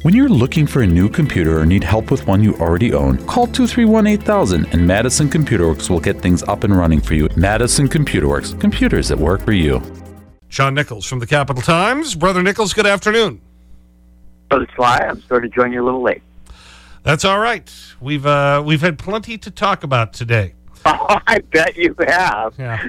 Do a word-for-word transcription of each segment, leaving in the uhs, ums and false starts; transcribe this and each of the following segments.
When you're looking for a new computer or need help with one you already own, call two three one, eight thousand and Madison Computer Works will get things up and running for you. Madison Computer Works, computers that work for you. John Nichols from the Capital Times. Brother Nichols, good afternoon. Brother Sly, I'm sorry to join you a little late. That's all right. We've, uh, we've had plenty to talk about today. Oh, I bet you have. Yeah.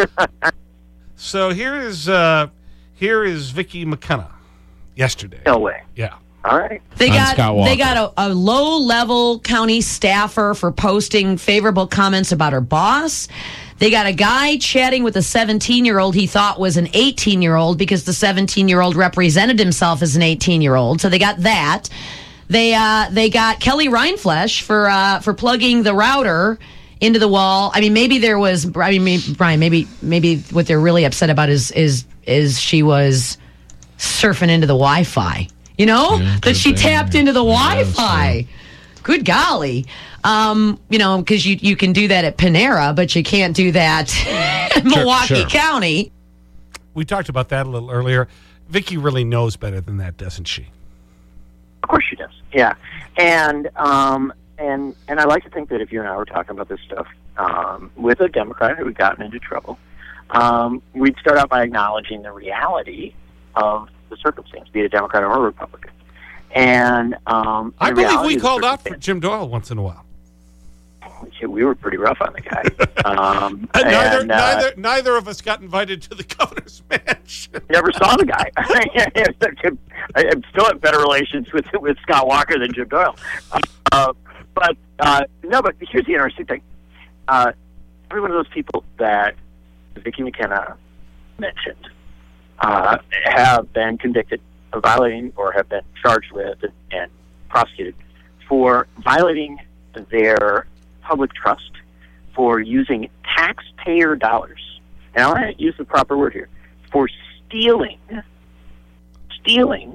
So here is, uh, here is Vicki McKenna yesterday. No way. Yeah. All right. They On got Scott Walker. they got a, a low-level county staffer for posting favorable comments about her boss. They got a guy chatting with a seventeen-year-old he thought was an eighteen-year-old because the seventeen-year-old represented himself as an eighteen-year-old. So they got that. They uh, they got Kelly Rindfleisch for uh, for plugging the router into the wall. I mean, maybe there was. I mean, maybe, Brian. Maybe maybe what they're really upset about is is is she was surfing into the Wi-Fi. You know, Yeah, that she good tapped thing. into the Yeah, Wi-Fi. Good golly. Um, you know, because you, you can do that at Panera, but you can't do that in Sure, Milwaukee sure. County. We talked about that a little earlier. Vicki really knows better than that, doesn't she? Of course she does. Yeah. And um and and I like to think that if you and I were talking about this stuff um, with a Democrat who had gotten into trouble, um, we'd start out by acknowledging the reality of the circumstance, be it a Democrat or a Republican. And um, I the believe reality we of the called out for circumstance- Jim Doyle once in a while. We were pretty rough on the guy. Um, And neither, and, uh, neither, neither of us got invited to the governor's mansion. Never saw the guy. I I still have better relations with with Scott Walker than Jim Doyle. Uh, but uh, no, but here's the interesting thing. Uh, every one of those people that Vicki McKenna mentioned uh, have been convicted of violating or have been charged with and, and prosecuted for violating their public trust, for using taxpayer dollars. And I want to use the proper word here, for stealing, stealing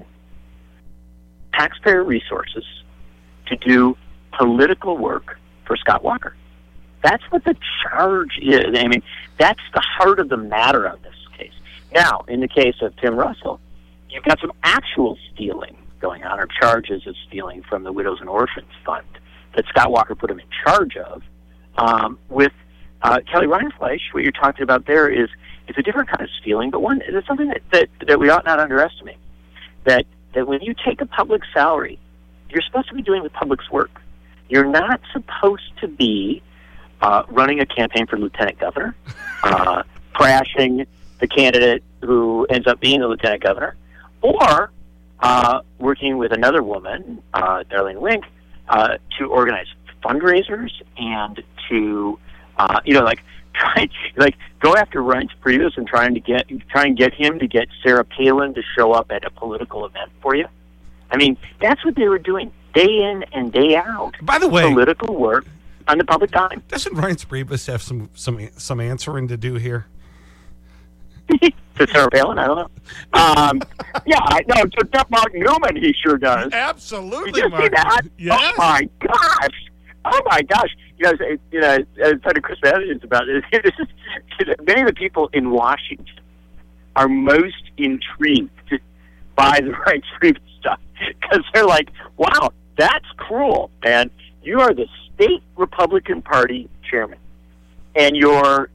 taxpayer resources to do political work for Scott Walker. That's what the charge is. I mean, that's the heart of the matter on this case. Now, in the case of Tim Russell, you've got some actual stealing going on, or charges of stealing from the Widows and Orphans Fund that Scott Walker put him in charge of. Um, with uh, Kelly Rindfleisch, what you're talking about there is is a different kind of stealing, but one is something that, that, that we ought not underestimate. That that when you take a public salary, you're supposed to be doing the public's work. You're not supposed to be uh, running a campaign for lieutenant governor, uh, crashing the candidate who ends up being the lieutenant governor, or uh, working with another woman, uh, Darlene Wink, uh, to organize fundraisers and to, uh, you know, like try, like go after Reince Priebus and trying to get, try and get him to get Sarah Palin to show up at a political event for you. I mean, that's what they were doing day in and day out. By the way, political work on the public dime. doesn't Reince Priebus have some some some answering to do here? To Sarah Palin, I don't know. Um, yeah, I know. To Mark Newman, he sure does. Absolutely, Did you Mark. see that? Yes. Oh my gosh! Oh my gosh! You know, I- you know, I was talking to Chris Evans about this. This is, many of the people in Washington are most intrigued by the Reince Priebus stuff because they're like, "Wow, that's cruel, man! You are the state Republican Party chairman, and you're."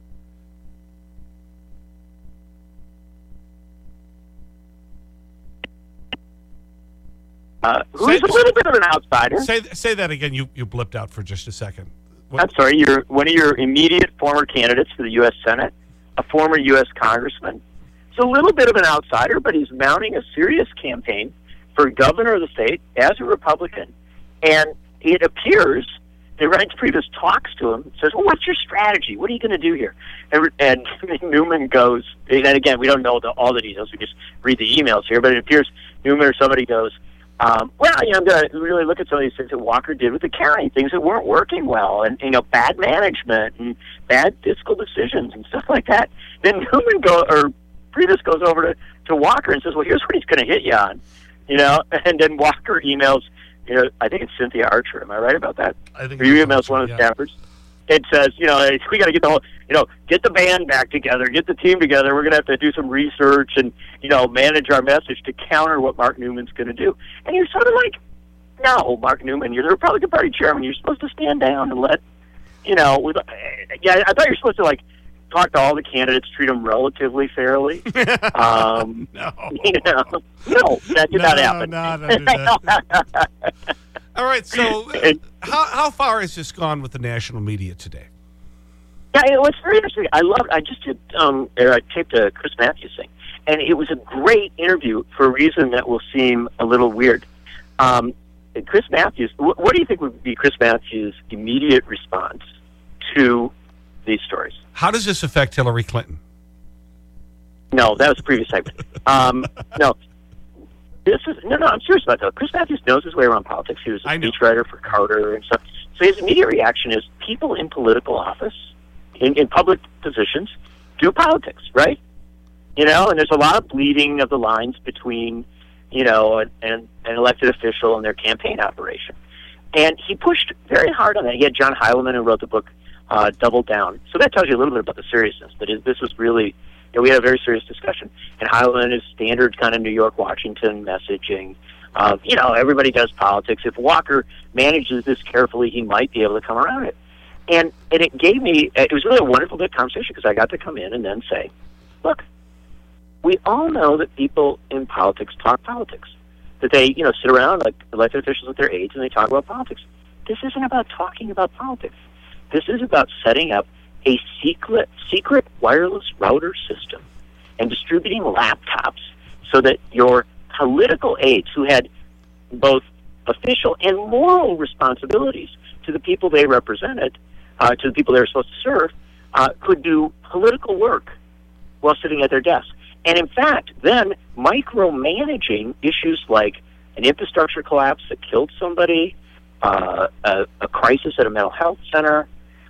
Uh, who's Say- a little bit of an outsider. Say say that again. You you blipped out for just a second. What- I'm sorry, you're one of your immediate former candidates for the U S Senate, a former U S congressman. He's a little bit of an outsider, but he's mounting a serious campaign for governor of the state as a Republican. And it appears that Reince Priebus talks to him, says, well, what's your strategy? What are you going to do here? And, and Newman goes, and again, we don't know the, all the details. We just read the emails here, but it appears Newman or somebody goes, Um, well, you know, I'm going to really look at some of these things that Walker did with the county, things that weren't working well, and, you know, bad management and bad fiscal decisions and stuff like that. Then Newman go or Priebus goes over to, to Walker and says, well, here's what he's going to hit you on, you know, and then Walker emails, you know, I think it's Cynthia Archer. Am I right about that? I think Or you it's emails one of the yeah. staffers? it says, you know, we got to get the whole, you know, get the band back together, get the team together. We're going to have to do some research and, you know, manage our message to counter what Mark Newman's going to do. And you're sort of like, no, Mark Newman, you're the Republican Party chairman. You're supposed to stand down and let, you know, with, yeah, I thought you were supposed to, like, talk to all the candidates, treat them relatively fairly. Um, no. You know, no, that did no, not happen. No, no, no, no. All right, so uh, how, how far has this gone with the national media today? Yeah, it was very interesting. I loved. I just did. Um, I taped a Chris Matthews thing, and it was a great interview for a reason that will seem a little weird. Um, Chris Matthews. Wh what do you think would be Chris Matthews' immediate response to these stories? How does this affect Hillary Clinton? No, that was the previous segment. Um, no, this is no, no. I'm serious about that. Chris Matthews knows his way around politics. He was a speechwriter for Carter and stuff. So his immediate reaction is people in political office, in, in public positions, do politics, right? You know, and there's a lot of bleeding of the lines between, you know, an, an, an elected official and their campaign operation. And he pushed very hard on that. He had John Heilemann, who wrote the book uh, Double Down. So that tells you a little bit about the seriousness. That is, this was really, you know, we had a very serious discussion. And Heilemann is standard kind of New York, Washington messaging. Uh, you know, everybody does politics. If Walker manages this carefully, he might be able to come around it. And, and it gave me, it was really a wonderful good conversation because I got to come in and then say, look, we all know that people in politics talk politics. That they, you know, sit around like elected officials with their aides and they talk about politics. This isn't about talking about politics. This is about setting up a secret, secret wireless router system and distributing laptops so that your political aides, who had both official and moral responsibilities to the people they represented, uh, to the people they were supposed to serve, uh, could do political work while sitting at their desks. And in fact, then micromanaging issues like an infrastructure collapse that killed somebody, uh, a, a crisis at a mental health center,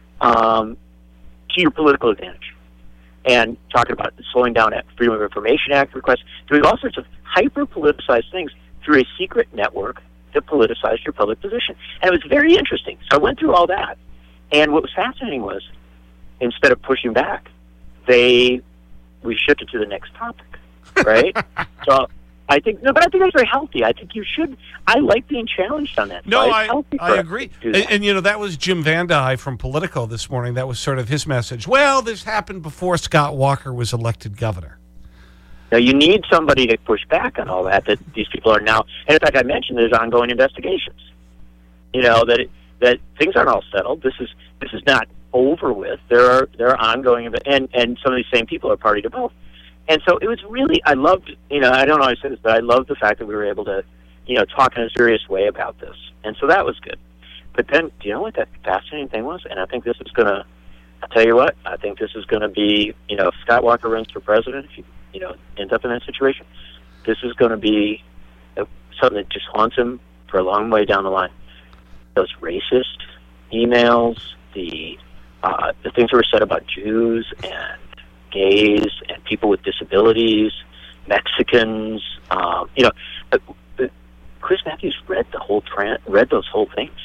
um, to your political advantage. And talking about slowing down at Freedom of Information Act requests, doing all sorts of hyper-politicized things through a secret network that politicized your public position. And it was very interesting. So I went through all that. And what was fascinating was, instead of pushing back, they we shifted to the next topic, right? So I think, no, but I think that's very healthy. I think you should, I like being challenged on that. No, so I, I agree. And, and, you know, that was Jim Van Dyke from Politico this morning. That was sort of his message. Well, this happened before Scott Walker was elected governor. Now, you need somebody to push back on all that, that these people are now, and in fact, I mentioned there's ongoing investigations. You know, that it, that things aren't all settled. This is, this is not over with. There are there are ongoing, and and some of these same people are party to both. And so it was really, I loved, you know, I don't know how I say this, but I loved the fact that we were able to, you know, talk in a serious way about this. And so that was good. But then, do you know what that fascinating thing was? And I think this is going to, I'll tell you what, I think this is going to be, you know, if Scott Walker runs for president, if you, you know, ends up in that situation, this is going to be a, something that just haunts him for a long way down the line. Those racist emails, the Uh, the things that were said about Jews and gays and people with disabilities, Mexicans, um, you know, uh, uh, Chris Matthews read the whole tran read those whole things,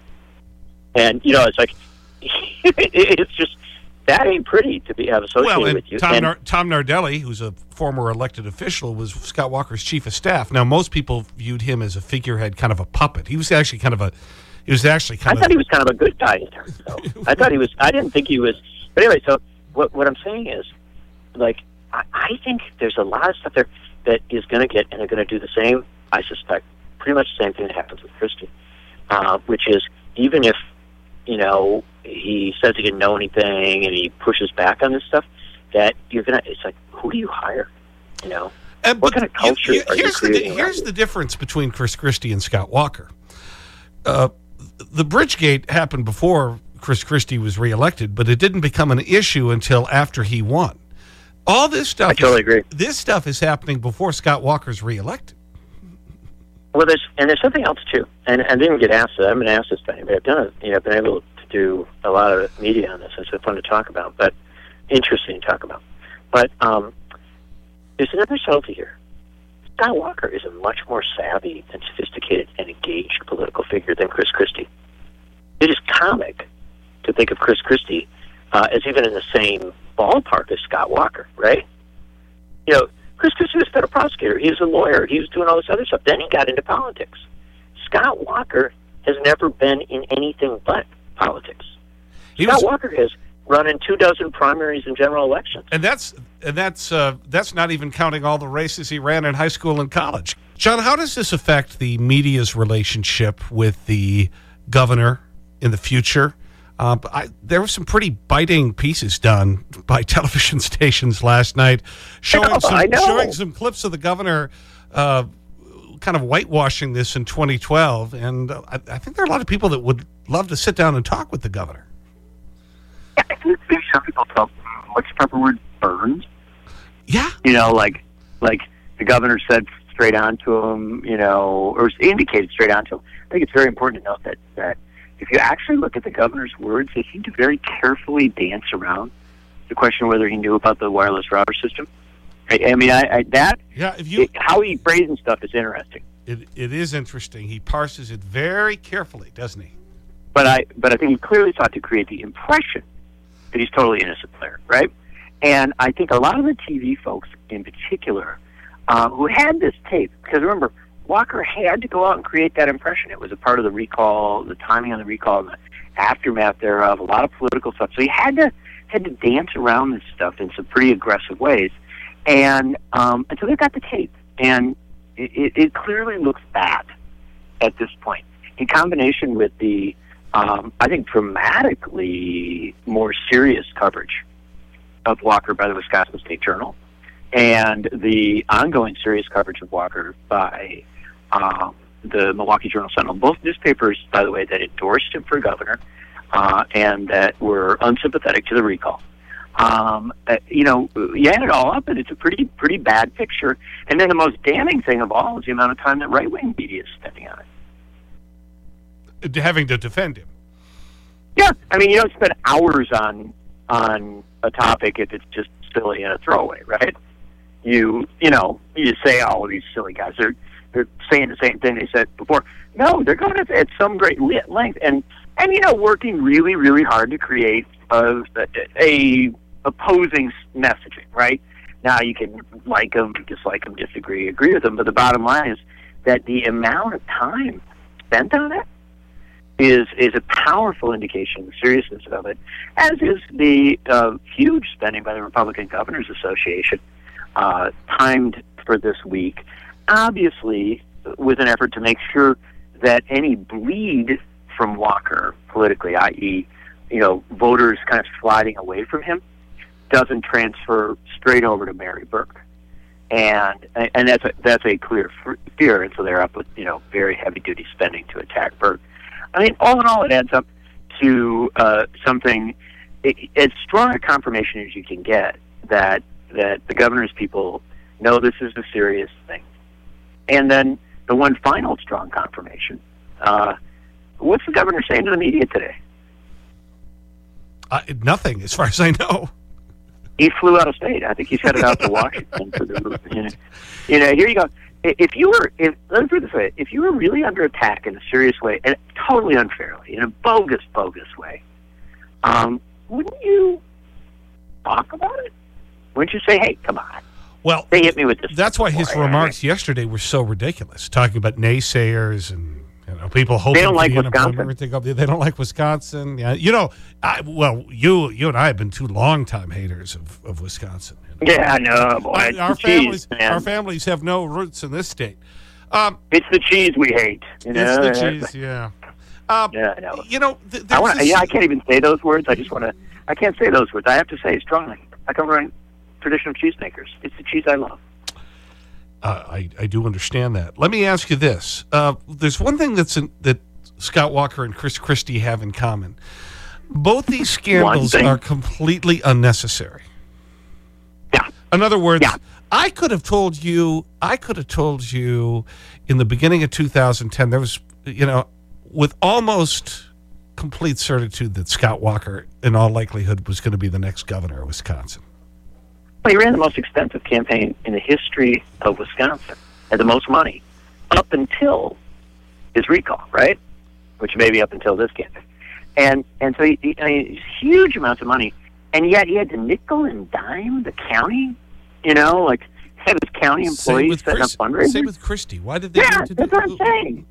and you know, it's like it's just that ain't pretty to be have associated well, and with you. Tom, and, Nar Tom Nardelli, who's a former elected official, was Scott Walker's chief of staff. Now, most people viewed him as a figurehead, kind of a puppet. He was actually kind of a He was actually kind I of... thought he was kind of a good guy in there. So. I thought he was... I didn't think he was... But anyway, so what, what I'm saying is, like, I, I think there's a lot of stuff there that is going to get, and they're going to do the same, I suspect, pretty much the same thing that happens with Christie, uh, which is even if, you know, he says he didn't know anything and he pushes back on this stuff, that you're going to... It's like, who do you hire? You know? Uh, what kind of culture you, you, are you here's creating? The, here's the difference between Chris Christie and Scott Walker. Uh, the Bridgegate happened before Chris Christie was reelected, but it didn't become an issue until after he won. All this stuff, I totally is, agree. This stuff is happening before Scott Walker's reelected. Well, there's and there's something else too, and I didn't get asked. I haven't been asked this by anybody. I've done it. You know, I've been able to do a lot of media on this. It's so fun to talk about, but interesting to talk about. But um, there's another subtlety here. Scott Walker is a much more savvy and sophisticated and engaged political figure than Chris Christie. It is comic to think of Chris Christie uh, as even in the same ballpark as Scott Walker, right? You know, Chris Christie was a federal prosecutor. He was a lawyer. He was doing all this other stuff. Then he got into politics. Scott Walker has never been in anything but politics. He Scott was, Walker has run in two dozen primaries and general elections. And that's, and that's, uh, that's not even counting all the races he ran in high school and college. John, how does this affect the media's relationship with the governor in the future? Uh, I, there were some pretty biting pieces done by television stations last night showing, I know, some, I know. showing some clips of the governor uh, kind of whitewashing this in twenty twelve. And uh, I, I think there are a lot of people that would love to sit down and talk with the governor. I think maybe some people felt, what's the proper word, burned? Yeah. You know, like like the governor said straight on to him, you know, or indicated straight on to him. I think it's very important to note that, that if you actually look at the governor's words, they seem to very carefully dance around the question of whether he knew about the wireless router system. I, I mean, I, I, that, Yeah, if you, it, how he phrases stuff is interesting. it, it is interesting. He parses it very carefully, doesn't he? But I, but I think he clearly sought to create the impression that he's totally innocent there, right? And I think a lot of the T V folks in particular uh, who had this tape, because remember, Walker had to go out and create that impression. It was a part of the recall, the timing on the recall, the aftermath thereof, a lot of political stuff. So he had to had to dance around this stuff in some pretty aggressive ways. And, um, and so they got the tape, and it, it, it clearly looks bad at this point, in combination with the, um, I think, dramatically more serious coverage of Walker by the Wisconsin State Journal, and the ongoing serious coverage of Walker by uh, the Milwaukee Journal Sentinel. Both newspapers, by the way, that endorsed him for governor uh, and that were unsympathetic to the recall. Um, uh, you know, you add it all up, and it's a pretty, pretty bad picture. And then the most damning thing of all is the amount of time that right-wing media is spending on it. Having to defend him. Yeah, I mean, you don't spend hours on on a topic if it's just silly and a throwaway, right? You, you know, you say, "Oh, these silly guys, they're they're saying the same thing they said before." No, they're going at, at some great length, and and you know, working really, really hard to create a, a opposing messaging. Right now, you can like them, dislike them, disagree, agree with them, but the bottom line is that the amount of time spent on it is is a powerful indication of the seriousness of it, as is the uh, huge spending by the Republican Governors Association, uh, timed for this week, obviously with an effort to make sure that any bleed from Walker politically, that is, you know, voters kind of sliding away from him, doesn't transfer straight over to Mary Burke. And and that's a, that's a clear fear, and so they're up with, you know, very heavy-duty spending to attack Burke. I mean, all in all, it adds up to uh, something, it, as strong a confirmation as you can get that that the governor's people know this is a serious thing. And then the one final strong confirmation, uh, what's the governor saying to the media today? Uh, nothing, as far as I know. He flew out of state. I think he's headed out to Washington for the, you know, you know, here you go. If you were, if, let me put it this way, if you were really under attack in a serious way, and totally unfairly, in a bogus, bogus way, um, wouldn't you talk about it? Wouldn't you say, hey, come on, Well, they hit me with this? That's why his before. remarks yesterday were so ridiculous, talking about naysayers and, you know, people hoping They don't for like the unemployment Wisconsin. rate to go up. They don't like Wisconsin. Yeah, you know, I, well, you you and I have been two longtime haters of, of Wisconsin. Yeah, I know, boy. Our, It's our the cheese, families, man. our families have no roots in this state. Um, It's the cheese we hate. You know? it's the cheese, yeah. Um, Yeah, I know. You know, th I there's want. this- Yeah, I can't even say those words. I just want to. I can't say those words. I have to say strongly. I come from a tradition of cheesemakers. It's the cheese I love. Uh, I, I do understand that. Let me ask you this. Uh, there's one thing that's in, that Scott Walker and Chris Christie have in common. Both these scandals thing. are completely unnecessary. Yeah. In other words, Yeah. I could have told you, I could have told you in the beginning of two thousand ten, there was, you know, with almost complete certitude that Scott Walker, in all likelihood, was going to be the next governor of Wisconsin. Well, he ran the most extensive campaign in the history of Wisconsin, had the most money, up until his recall, right? Which may be up until this campaign. And and so he, he, I mean, huge amounts of money, and yet he had to nickel and dime the county, you know, like have his county employees setting up fundraisers. Same with Christie. Why did they yeah, need to that's do what I'm saying.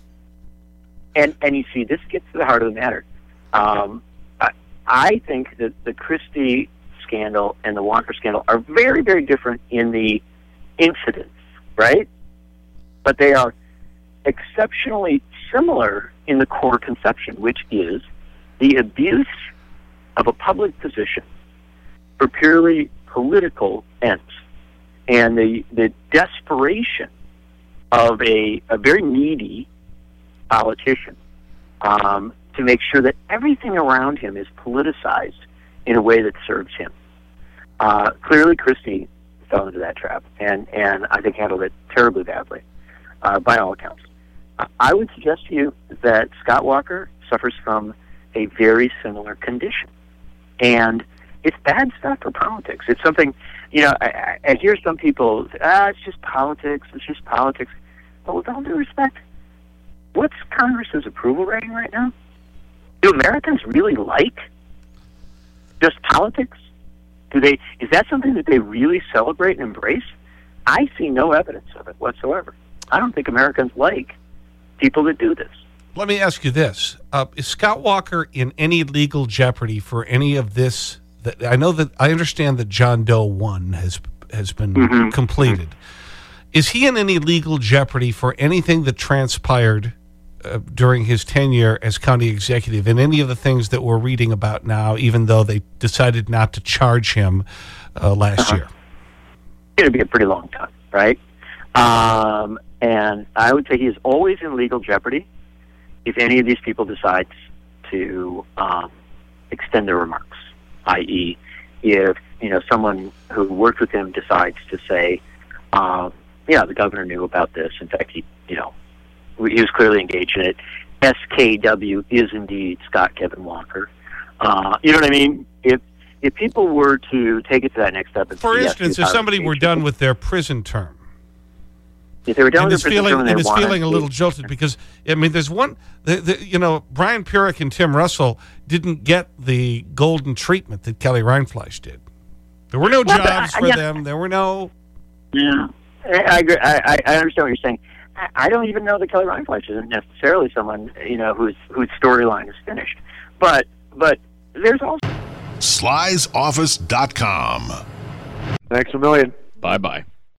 And and you see, this gets to the heart of the matter. Um, I, I think that the Christie scandal and the Walker scandal are very, very different in the incidents, right? But they are exceptionally similar in the core conception, which is the abuse of a public position for purely political ends, and the the desperation of a, a very needy politician um, to make sure that everything around him is politicized in a way that serves him. Uh, clearly, Christie fell into that trap, and, and I think handled it terribly badly, uh, by all accounts. I would suggest to you that Scott Walker suffers from a very similar condition. And it's bad stuff for politics. It's something, you know, I, I hear some people, ah, it's just politics, it's just politics. But with all due respect, what's Congress's approval rating right now? Do Americans really like just politics? Do they? Is that something that they really celebrate and embrace? I see no evidence of it whatsoever. I don't think Americans like people that do this. Let me ask you this. Uh, is Scott Walker in any legal jeopardy for any of this? That, I know that, I understand that John Doe one has, has been Mm-hmm. completed. Mm-hmm. Is he in any legal jeopardy for anything that transpired uh, during his tenure as county executive and any of the things that we're reading about now, even though they decided not to charge him uh, last uh-huh. year? It's going to be a pretty long time, right? Um, and I would say he is always in legal jeopardy if any of these people decides to um, extend their remarks, that is, if you know someone who worked with him decides to say, um, "Yeah, the governor knew about this. In fact, he, you know, he was clearly engaged in it." S K W is indeed Scott Kevin Walker. Uh, you know what I mean? If if people were to take it to that next step, and for say, instance, yes, if somebody were done with their prison term. If they were done and with is their feeling, and and is wanted feeling a little jolted because, I mean, there's one, the, the, you know, Brian Purick and Tim Russell didn't get the golden treatment that Kelly Rindfleisch did. There were no well, jobs I, for yeah. them. There were no... Yeah, I, agree. I, I understand what you're saying. I, I don't even know that Kelly Rindfleisch isn't necessarily someone, you know, whose whose storyline is finished. But, but there's also... Sly's Office dot com. Thanks a million. Bye-bye.